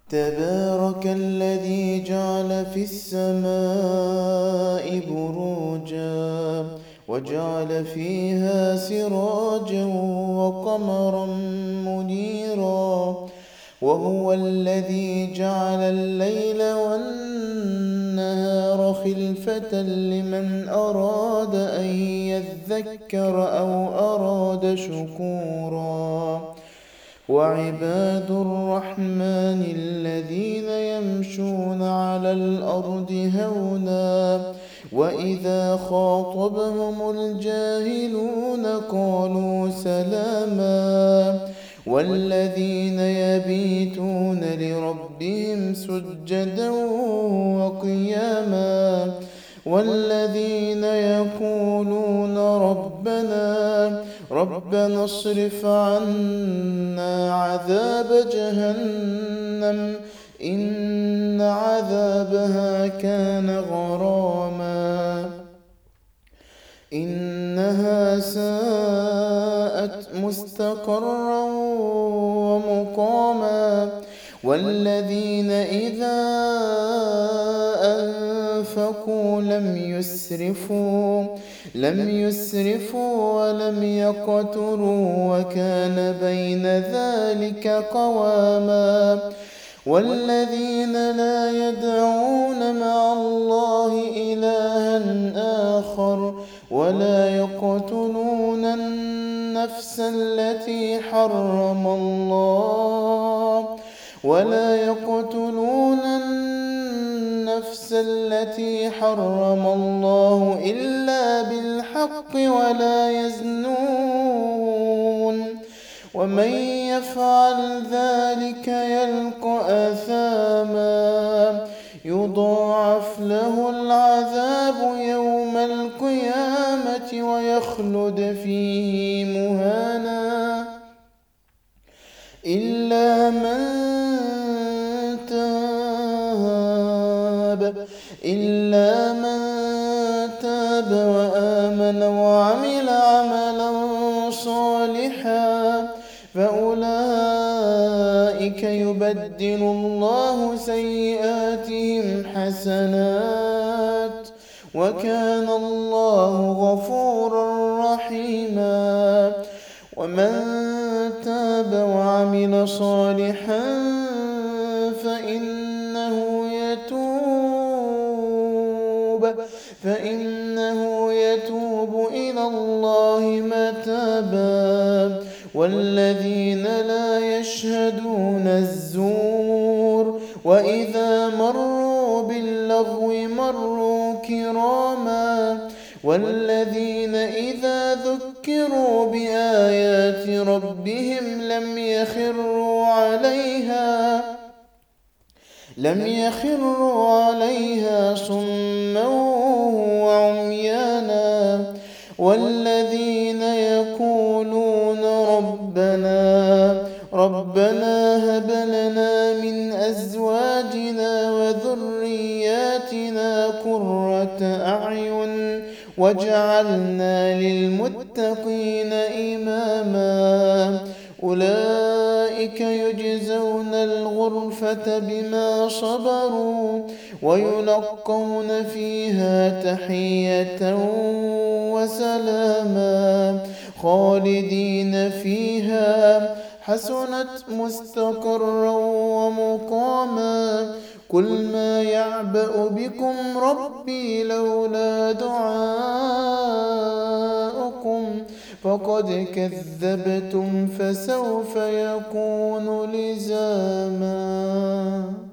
تبارك الذي جعل في السماء بروجا وجعل فيها سراجا وقمرا منيرا وهو الذي جعل الليل والنهار خلفة لمن أراد أن يذكر أو أراد شكورا وعباد الرحمن الذين يمشون على الأرض هونا وإذا خاطبهم الجاهلون قالوا سلاما والذين يبيتون لربهم سجدا وقياما والذين يقولون ربنا اصرف عنا عذاب جهنم إن عذابها كان غراما إنها ساءت مستقرا ومقاما والذين إذا أنفقوا لم يسرفوا ولم يقتروا وكان بين ذلك قواما والذين لا يدعون مع الله إلها آخر ولا يقتلون النفس التي حرم الله إلا بالحق ولا يزنون ومن يفعل ذلك يلقى أثاما يضاعف له العذاب يوم القيامة ويخلد فيه مهانا إلا من تاب وآمن وعمل عملا صالحا فأولئك يبدل الله سيئاتهم حسنات وكان الله غفورا رحيما ومن تاب وعمل صالحا فإنه يتوب إلى الله متابا والذين لا يشهدون الزور وإذا مروا باللغو مروا كراما والذين إذا ذكروا بآيات ربهم لم يخروا عليها صما وعميانا والذين يقولون ربنا هب لنا من أزواجنا وذرياتنا قرة أعين واجعلنا للمتقين إماما أولئك يجزون الغرفة بما صبروا ويلقون فيها تحية وسلاما خالدين فيها حسنت مستقرا ومقاما قل ما يعبأ بكم ربي لولا دعاؤكم فقد كذبتم فسوف يكون لزاما.